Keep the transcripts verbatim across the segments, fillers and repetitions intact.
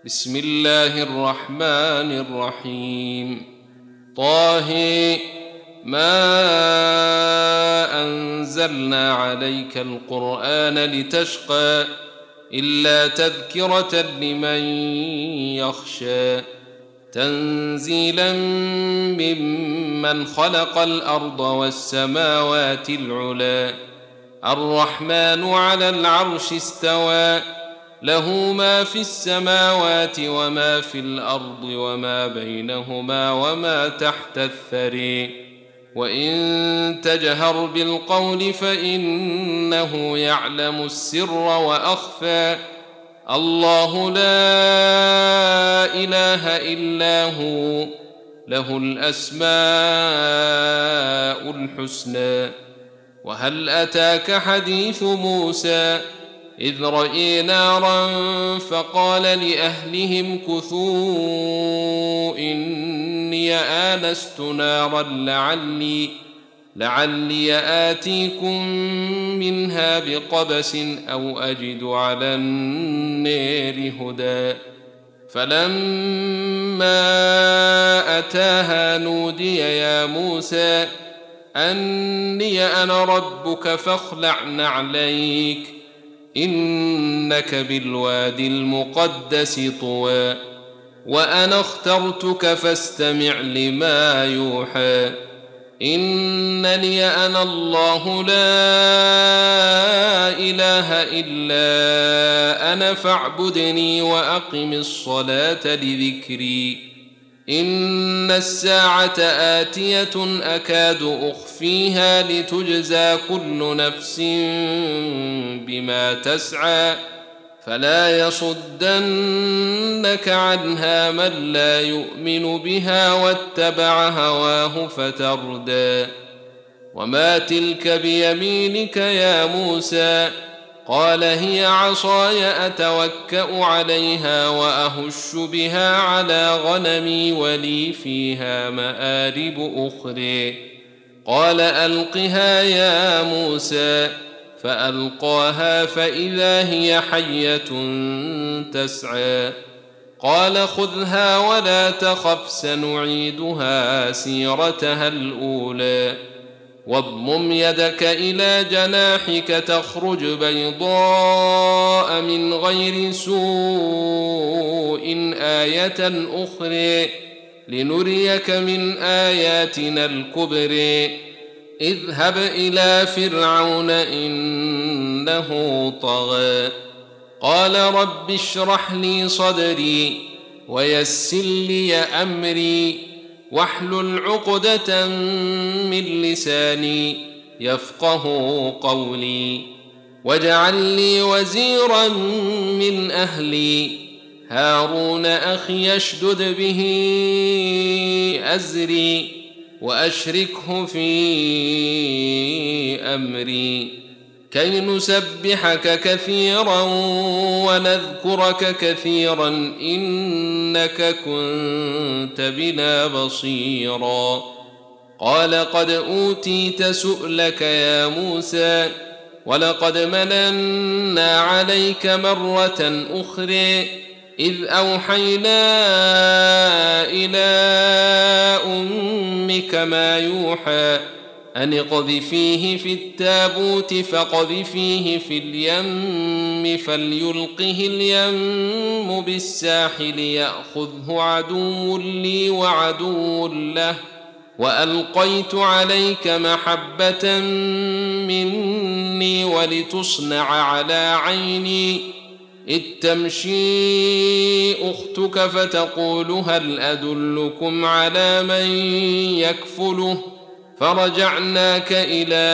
بسم الله الرحمن الرحيم. طه ما أنزلنا عليك القرآن لتشقى إلا تذكرة لمن يخشى تنزيلا ممن خلق الأرض والسماوات العلى الرحمن على العرش استوى له ما في السماوات وما في الأرض وما بينهما وما تحت الثري وإن تجهر بالقول فإنه يعلم السر وأخفى الله لا إله إلا هو له الأسماء الحسنى. وهل أتاك حديث موسى إذ رأي نارا فقال لأهلهم كثوا إني آنست نارا لعلي, لعلي آتيكم منها بقبس أو أجد على النار هدى. فلما أتاها نودي يا موسى أني أنا ربك فاخلع نعليك إنك بالوادي المقدس طوى وأنا اخترتك فاستمع لما يوحى إنني أنا الله لا إله إلا أنا فاعبدني وأقم الصلاة لذكري إن الساعة آتية أكاد أخفيها لتجزى كل نفس بما تسعى فلا يصدنك عنها من لا يؤمن بها واتبع هواه فتردى. وما تلك بيمينك يا موسى قال هي عصاي أتوكأ عليها وأهش بها على غنمي ولي فيها مآرب أخرى قال ألقها يا موسى فألقاها فإذا هي حية تسعى قال خذها ولا تخف سنعيدها سيرتها الأولى واضمم يدك إلى جناحك تخرج بيضاء من غير سوء آية أخرى لنريك من آياتنا الكبرى اذهب إلى فرعون إنه طغى قال رب اشرح لي صدري ويسر لي أمري واحلل عقدة من لساني يفقه قولي واجعل لي وزيرا من أهلي هارون أخي اشدد به أزري وأشركه في أمري كي نسبحك كثيرا ونذكرك كثيرا إنك كنت بنا بصيرا قال قد أوتيت سؤلك يا موسى ولقد مننا عليك مرة أخرى إذ أوحينا إلى أمك ما يوحى أن اقذفيه في التابوت فاقذفيه في اليم فليلقه اليم بالساحل يأخذه عدو لي وعدو له وألقيت عليك محبة مني ولتصنع على عيني إذ تمشي أختك فتقول هل أدلكم على من يكفله فرجعناك إلى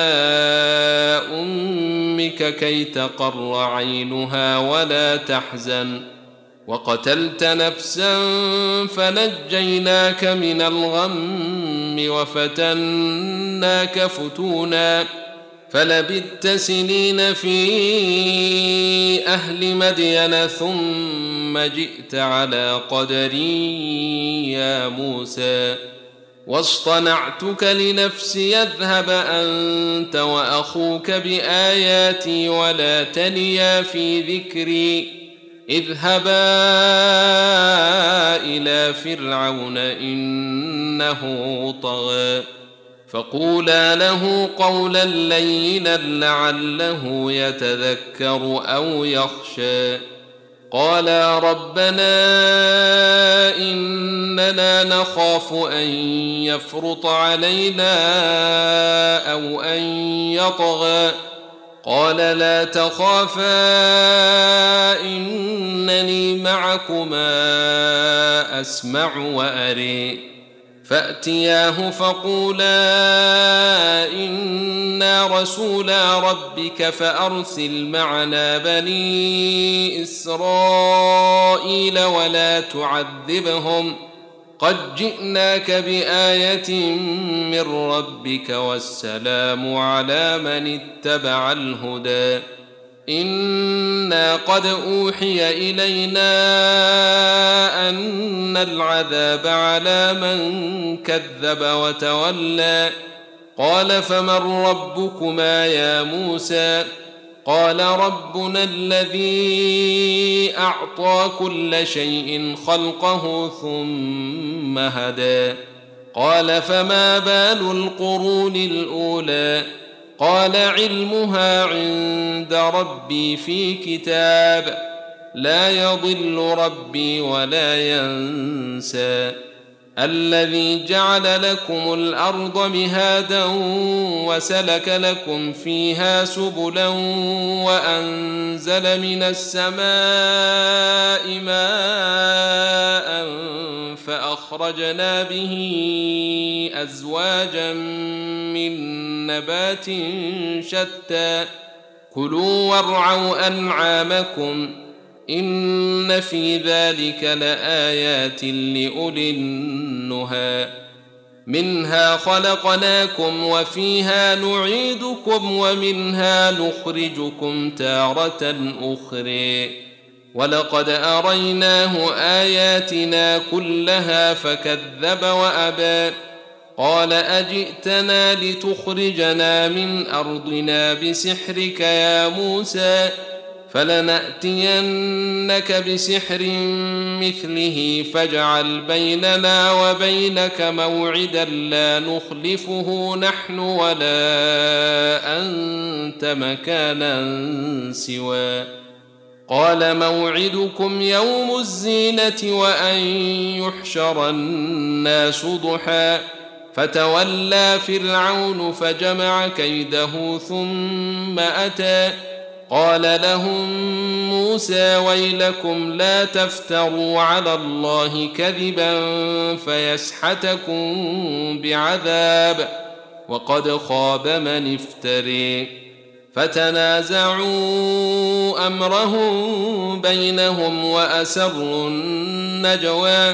أمك كي تقر عينها ولا تحزن وقتلت نفسا فنجيناك من الغم وفتناك فتونا فلبثت سنين في أهل مدين ثم جئت على قدري يا موسى واصطنعتك لنفسي اذهب أنت وأخوك بآياتي ولا تنيا في ذكري اذهبا إلى فرعون إنه طغى فقولا له قولا لينا لعله يتذكر أو يخشى قالا ربنا إننا نخاف أن يفرط علينا أو أن يطغى قال لا تخافا إنني معكما أسمع وأري فأتياه فقولا إنا رسولا ربك فأرسل معنا بني إسرائيل ولا تعذبهم قد جئناك بآية من ربك والسلام على من اتبع الهدى إنا قد أوحي إلينا أن العذاب على من كذب وتولى قال فمن ربكما يا موسى قال ربنا الذي أعطى كل شيء خلقه ثم هدى قال فما بال القرون الأولى قال علمها عند ربي في كتاب لا يضل ربي ولا ينسى الذي جعل لكم الأرض مهادا وسلك لكم فيها سبلا وأنزل من السماء ماء فأخرجنا به أزواجا من نبات شتى كلوا وارعوا أنعامكم إن في ذلك لآيات لأولي النهى منها خلقناكم وفيها نعيدكم ومنها نخرجكم تارة أخرى ولقد أريناه آياتنا كلها فكذب وأبى قال أجئتنا لتخرجنا من أرضنا بسحرك يا موسى فلنأتينك بسحر مثله فاجعل بيننا وبينك موعدا لا نخلفه نحن ولا أنت مكانا سوى قال موعدكم يوم الزينة وأن يحشر الناس ضحى فتولى فرعون فجمع كيده ثم أتى قال لهم موسى ويلكم لا تفتروا على الله كذبا فيسحتكم بعذاب وقد خاب من افتري فتنازعوا أمرهم بينهم وأسروا النجوى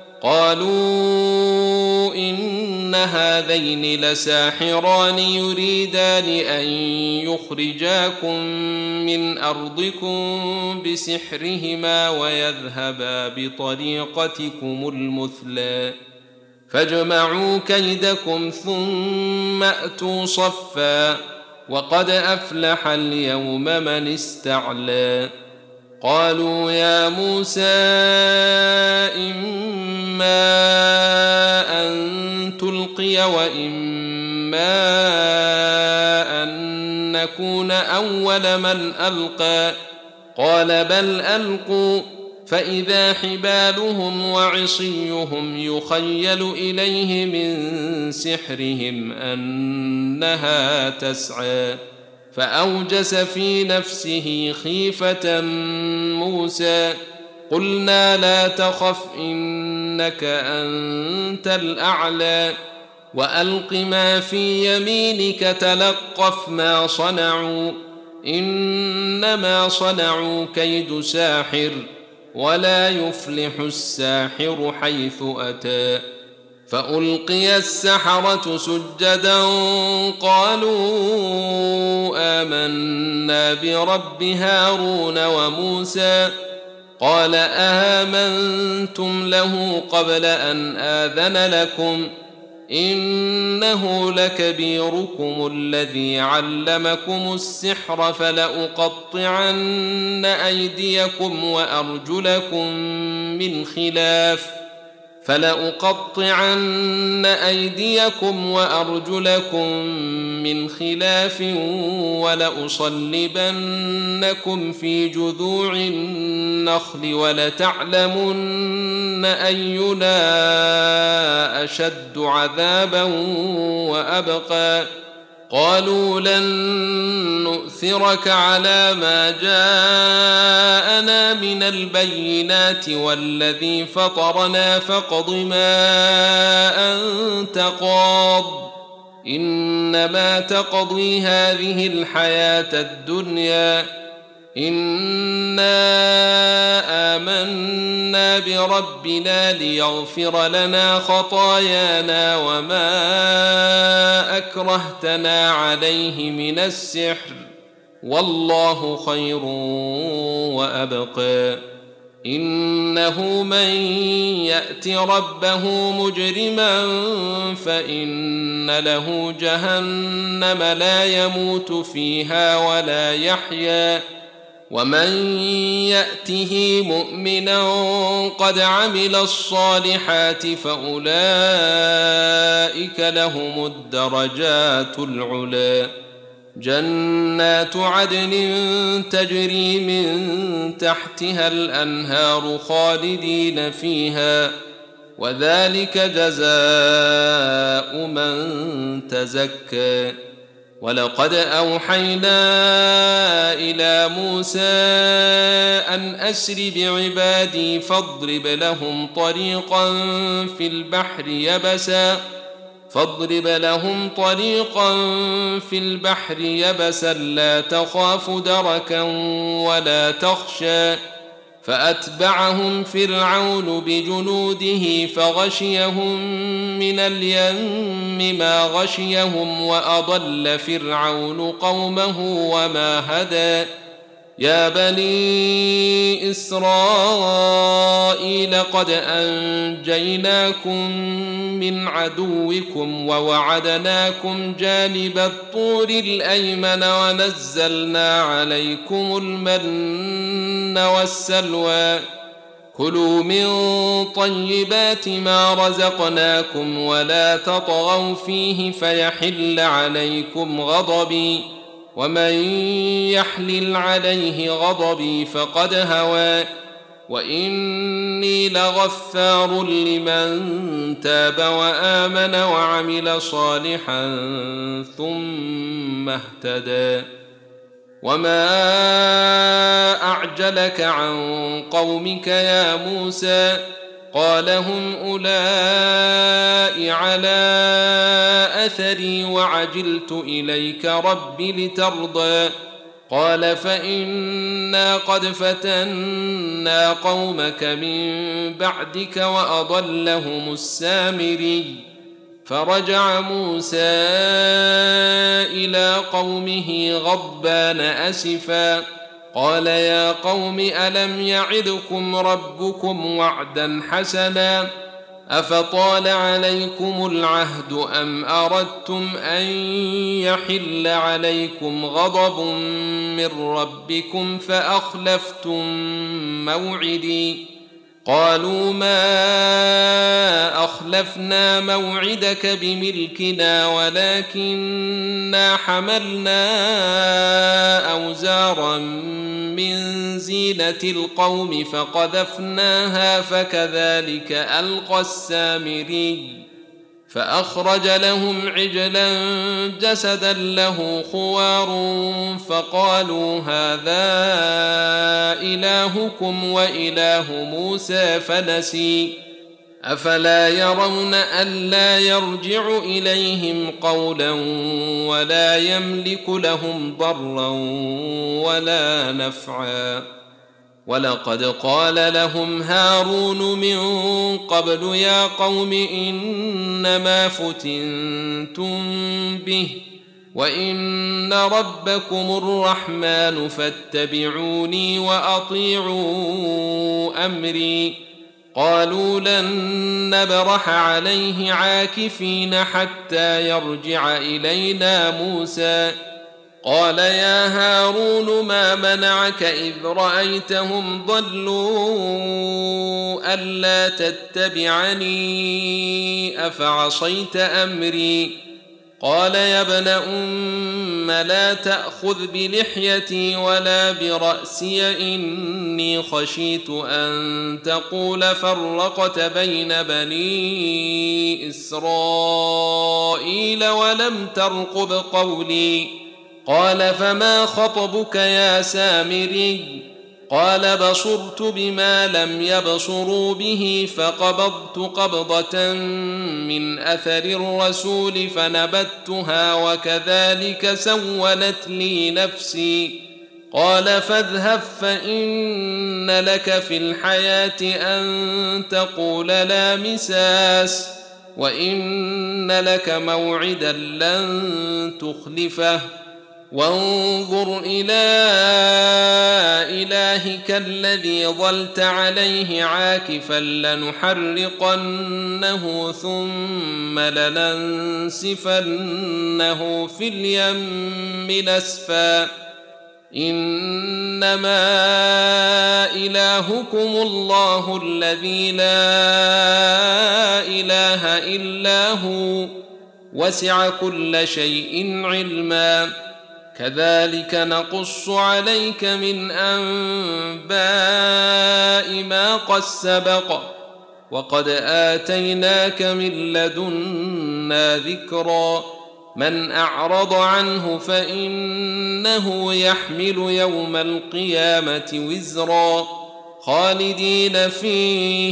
قالوا إن هذين لساحران يريدان أن يخرجاكم من أرضكم بسحرهما ويذهبا بطريقتكم المثلى فاجمعوا كيدكم ثم أتوا صفا وقد أفلح اليوم من استعلى قالوا يا موسى إما أن تلقي وإما أن نكون أول من ألقى قال بل ألقوا فإذا حبالهم وعصيهم يخيل إليه من سحرهم أنها تسعى فأوجس في نفسه خيفة موسى قلنا لا تخف إنك أنت الأعلى وألق ما في يمينك تلقف ما صنعوا إنما صنعوا كيد ساحر ولا يفلح الساحر حيث أتى فألقي السحرة سجدا قالوا آمنا برب هارون وموسى قال آمنتم له قبل أن آذن لكم إنه لكبيركم الذي علمكم السحر فلأقطعن أيديكم وأرجلكم من خلاف فلأقطعن أيديكم وأرجلكم من خلاف ولأصلبنكم في جذوع النخل ولتعلمن أينا أشد عذابا وأبقى قالوا لن نؤثرك على ما جاءنا من البينات والذي فطرنا فاقض ما أنت قاض إنما تقضي هذه الحياة الدنيا إنا آمنا بربنا ليغفر لنا خطايانا وما أكرهتنا عليه من السحر والله خير وأبقى إنه من يأت ربه مجرما فإن له جهنم لا يموت فيها ولا يحيا ومن يأته مؤمنا قد عمل الصالحات فأولئك لهم الدرجات العلى جنات عدن تجري من تحتها الأنهار خالدين فيها وذلك جزاء من تزكى ولقد أوحينا إلى موسى أن أسر بعبادي فاضرب لهم طريقا في البحر يبسا فاضرب لهم طريقا في البحر يبسا لا تخاف دركا ولا تخشى فأتبعهم فرعون بجنوده فغشيهم من اليم ما غشيهم وأضل فرعون قومه وما هدى يا بني إسرائيل قد أنجيناكم من عدوكم ووعدناكم جانب الطور الأيمن ونزلنا عليكم المن والسلوى كلوا من طيبات ما رزقناكم ولا تطغوا فيه فيحل عليكم غضبي ومن يحلل عليه غضبي فقد هوى وإني لغفار لمن تاب وآمن وعمل صالحا ثم اهتدى وما أعجلك عن قومك يا موسى قال هم أولئك على أثري وعجلت إليك رب لترضى قال فإنا قد فتنا قومك من بعدك وأضلهم السامري فرجع موسى إلى قومه غضبان أسفا قال يا قوم ألم يعدكم ربكم وعدا حسنا أفطال عليكم العهد أم أردتم أن يحل عليكم غضب من ربكم فأخلفتم موعدي قالوا ما أخلفنا موعدك بملكنا ولكننا حملنا أوزارا من زينة القوم فقذفناها فكذلك ألقى السامري فأخرج لهم عجلا جسدا له خوار فقالوا هذا إلهكم وإله موسى فنسي أفلا يرون ألا يرجع إليهم قولا ولا يملك لهم ضرا ولا نفعا ولقد قال لهم هارون من قبل يا قوم إنما فتنتم به وإن ربكم الرحمن فاتبعوني وأطيعوا أمري قالوا لن نبرح عليه عاكفين حتى يرجع إلينا موسى قال يا هارون ما منعك إذ رأيتهم ضلوا ألا تتبعني أفعصيت أمري قال يا ابن أم لا تأخذ بلحيتي ولا برأسي إني خشيت أن تقول فرقت بين بني إسرائيل ولم ترقب قولي قال فما خطبك يا سامري قال بصرت بما لم يبصروا به فقبضت قبضة من أثر الرسول فنبتها وكذلك سولت لي نفسي قال فاذهب فإن لك في الحياة أن تقول لا مساس وإن لك موعدا لن تخلفه وانظر إلى إلهك الذي ظلت عليه عاكفا لنحرقنه ثم لننسفنه في اليم نسفا إنما إلهكم الله الذي لا إله إلا هو وسع كل شيء علما كذلك نقص عليك من أنباء ما قد سبق وقد آتيناك من لدنا ذكرا من أعرض عنه فإنه يحمل يوم القيامة وزرا خالدين فيه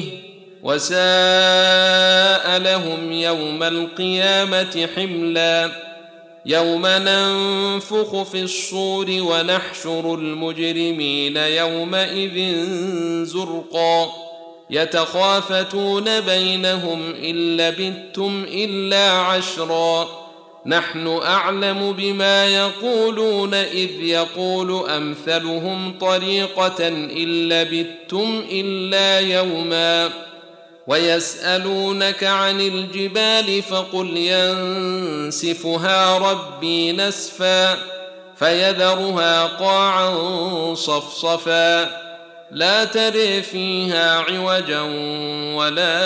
وساء لهم يوم القيامة حملا يوم ننفخ في الصور ونحشر المجرمين يومئذ زرقا يتخافتون بينهم إن لبثتم إلا عشرا نحن أعلم بما يقولون إذ يقول أمثلهم طريقة إن لبثتم إلا يوما ويسألونك عن الجبال فقل ينسفها ربي نسفا فيذرها قاعا صفصفا لا ترى فيها عوجا ولا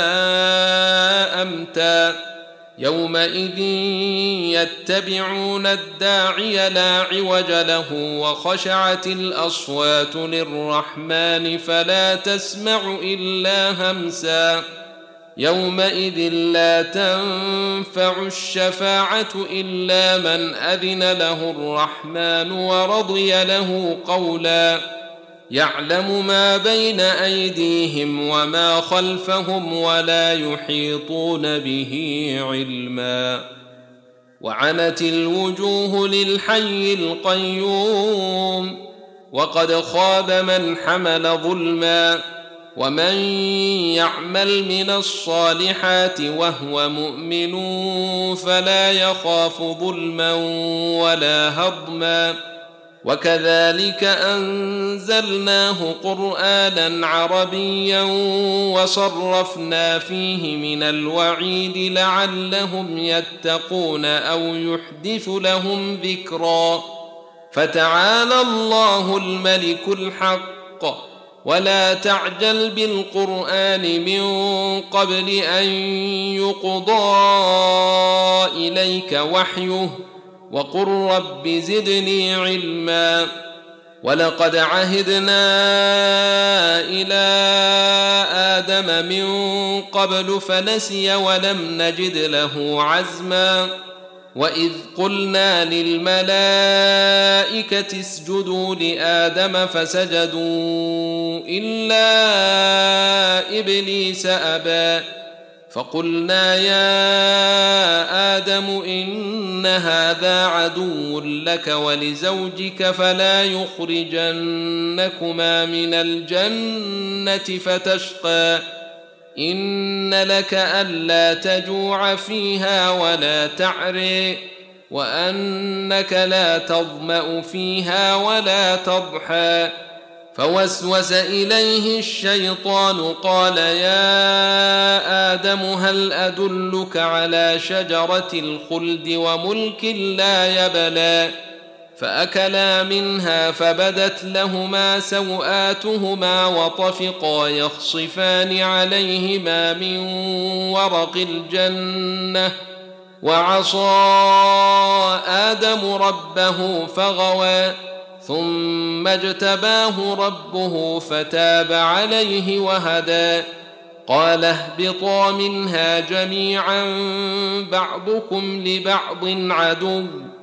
أمتا يومئذ يتبعون الداعي لا عوج له وخشعت الأصوات للرحمن فلا تسمع إلا همسا يومئذ لا تنفع الشفاعة إلا من أذن له الرحمن ورضي له قولا يعلم ما بين أيديهم وما خلفهم ولا يحيطون به علما وعنت الوجوه للحي القيوم وقد خاب من حمل ظلما ومن يعمل من الصالحات وهو مؤمن فلا يخاف ظلما ولا هضما وكذلك أنزلناه قرآنا عربيا وصرفنا فيه من الوعيد لعلهم يتقون أو يحدث لهم ذكرا فتعالى الله الملك الحق ولا تعجل بالقرآن من قبل أن يقضى إليك وحيه وقل رب زدني علما ولقد عهدنا إلى آدم من قبل فنسي ولم نجد له عزما وإذ قلنا للملائكة اسجدوا لآدم فسجدوا إلا إبليس أبى فقلنا يا آدم إن هذا عدو لك ولزوجك فلا يخرجنكما من الجنة فتشقى إن لك ألا تجوع فيها ولا تعري وأنك لا تظمأ فيها ولا تضحى فوسوس إليه الشيطان قال يا آدم هل أدلك على شجرة الخلد وملك لا يبلى فأكلا منها فبدت لهما سوآتهما وطفقا يخصفان عليهما من ورق الجنة وعصى آدم ربه فغوى ثم اجتباه ربه فتاب عليه وهدى قال اهبطا منها جميعا بعضكم لبعض عدو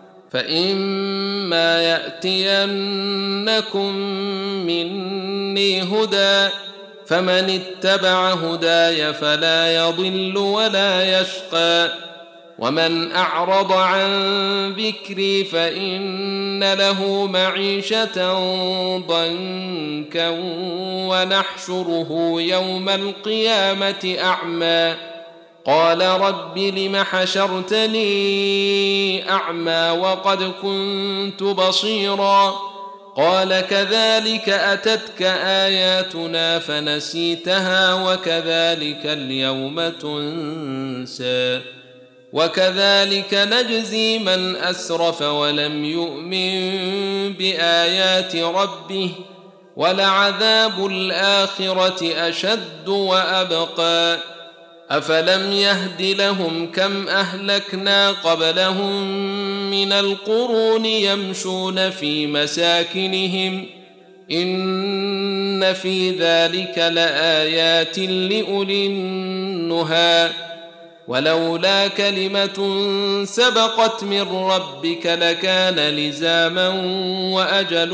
فإما يأتينكم مني هدى فمن اتبع هداي فلا يضل ولا يشقى ومن أعرض عن ذكري فإن له معيشة ضنكا ونحشره يوم القيامة أعمى قال رب لم حشرتني أعمى وقد كنت بصيرا قال كذلك أتتك آياتنا فنسيتها وكذلك اليوم تنسى وكذلك نجزي من أسرف ولم يؤمن بآيات ربه ولعذاب الآخرة أشد وأبقى أفلم يهد لهم كم أهلكنا قبلهم من القرون يمشون في مساكنهم إن في ذلك لآيات لأولي النهى ولولا كلمة سبقت من ربك لكان لزاما وأجل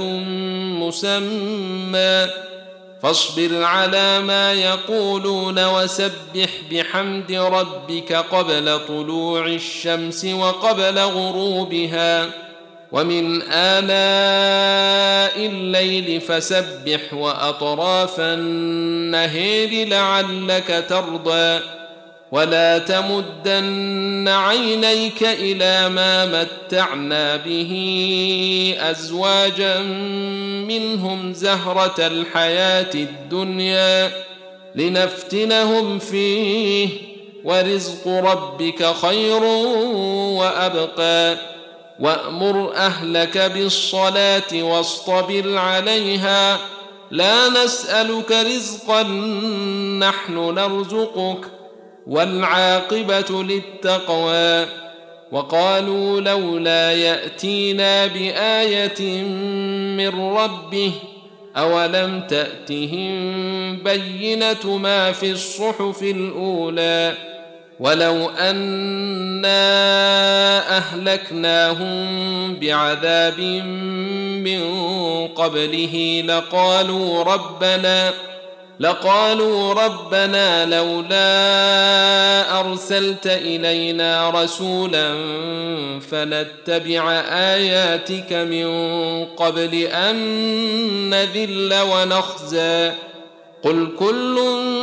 مسمى فاصبر على ما يقولون وسبح بحمد ربك قبل طلوع الشمس وقبل غروبها ومن آلاء الليل فسبح وأطراف النهار لعلك ترضى ولا تمدن عينيك إلى ما متعنا به أزواجا منهم زهرة الحياة الدنيا لنفتنهم فيه ورزق ربك خير وأبقى وأمر أهلك بالصلاة واصطبر عليها لا نسألك رزقا نحن نرزقك والعاقبة للتقوى وقالوا لولا يأتينا بآية من ربه أولم تأتهم بينة ما في الصحف الأولى ولو أنا أهلكناهم بعذاب من قبله لقالوا ربنا لقالوا ربنا لولا أرسلت إلينا رسولا فنتبع آياتك من قبل أن نذل ونخزى قل كل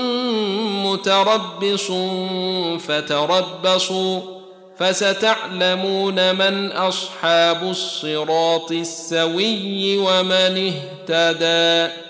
متربص فتربصوا فستعلمون من أصحاب الصراط السوي ومن اهتدى.